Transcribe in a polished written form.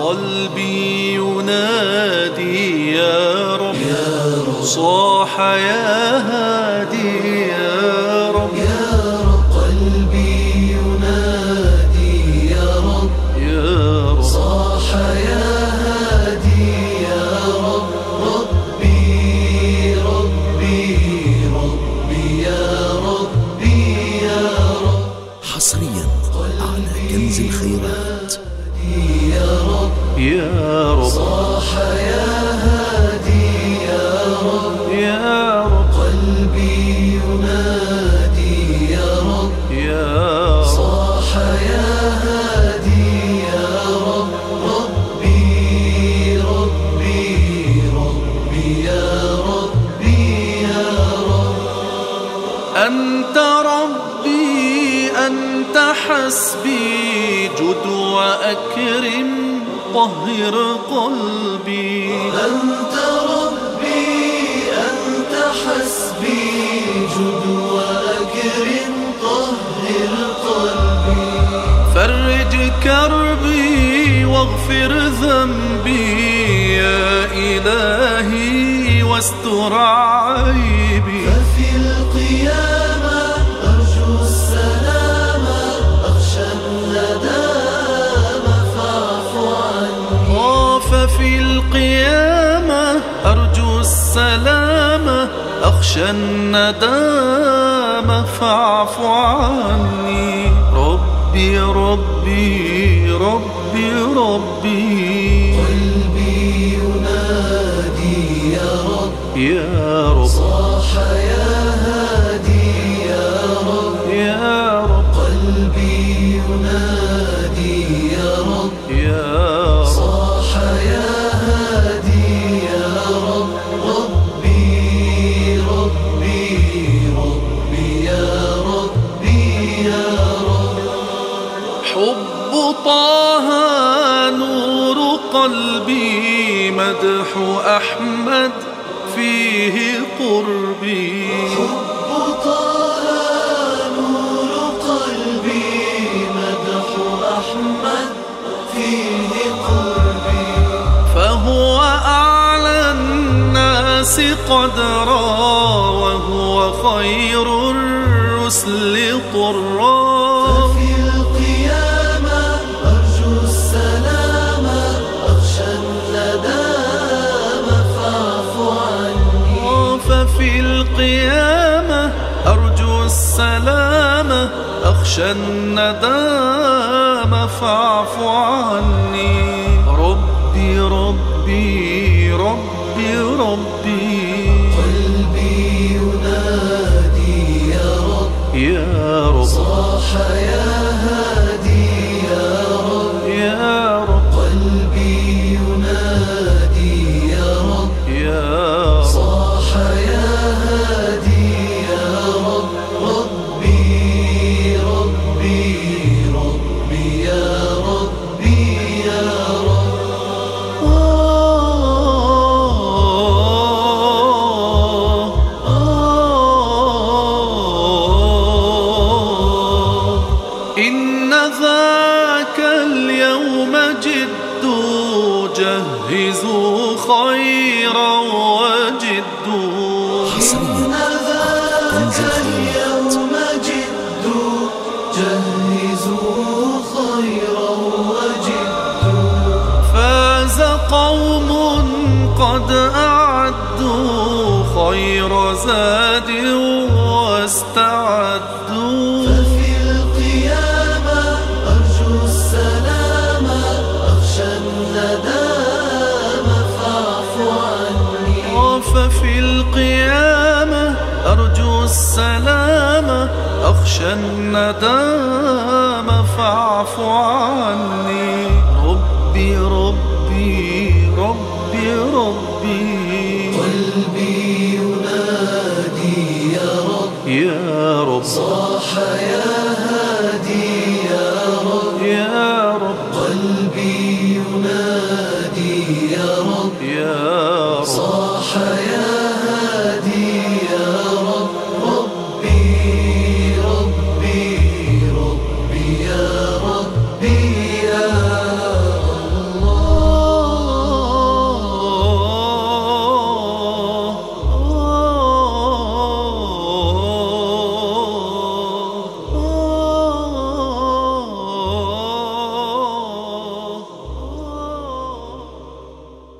قلبي ينادي يا رب، صاح يا هادي يا رب، قلبي ينادي يا رب، صاح يا هادي يا رب. ربي ربي ربي يا ربي يا رب. حصريا على كنز الخيرات. يا رب يا رب، صاح يا هادي يا رب، يا رب، قلبي ينادي يا رب، يا صاح يا هادي يا رب. ربي ربي ربي يا ربي يا رب. أنت ربي أنت حسبي، جد وأكرم طهر قلبي. أنت ربي أنت حسبي، جد وأكرم طهر قلبي. فرج كربي واغفر ذنبي يا إلهي واستر عيبي. ففي القيامة أرجو السلامة، أخشى الندامة فاعف عني. ففي القيامة أرجو السلامة، أخشى الندامة فاعف عني. ربي ربي ربي ربي، قلبي ينادي يا رب، يا رب، صاح يا هادي يا رب، يا رب، قلبي ينادي يا رب، يا رب، صاح يا هادي يا رب. ربي ربي ربي يا ربي يا رب. حب طه نور قلبي، مدح أحمد فيه قربي. حب طه نور قلبي، مدح أحمد فيه قربي. فهو أعلى الناس قدرا، وهو خير الرسل طرا. ففي القيامة أرجو السلامة، أخشى الندامة فاعف عني. ففي القيامة أرجو السلامة، أخشى الندامة فاعف عني. ربي ربي ربي ربي، قلبي ينادي يا رب، يا رب، صاح يا هادي يا رب، يا رب، قلبي ينادي يا رب، يا رب، صاح يا هادي يا رب. ربي ربي ربي يا ربي يا رب. إن ذاك اليوم جد، جهزوا خيرا وجدوا. حصريا كنز الخيرات. اليوم جد، جهزوا خيرا وجدوا. فاز قوم قد أعدوا خير زاد واستعدوا. ففي القيامة أرجو السلامة، أخشى الندامة فاعف عني. ففي القيامة أرجو السلامة، أخشى الندامة فاعف عني. ربي ربي ربي ربي، قلبي ينادي يا رب، يا رب، صاح يا هادي يا رب، يا رب، قلبي ينادي يا رب، يا رب، صاح يا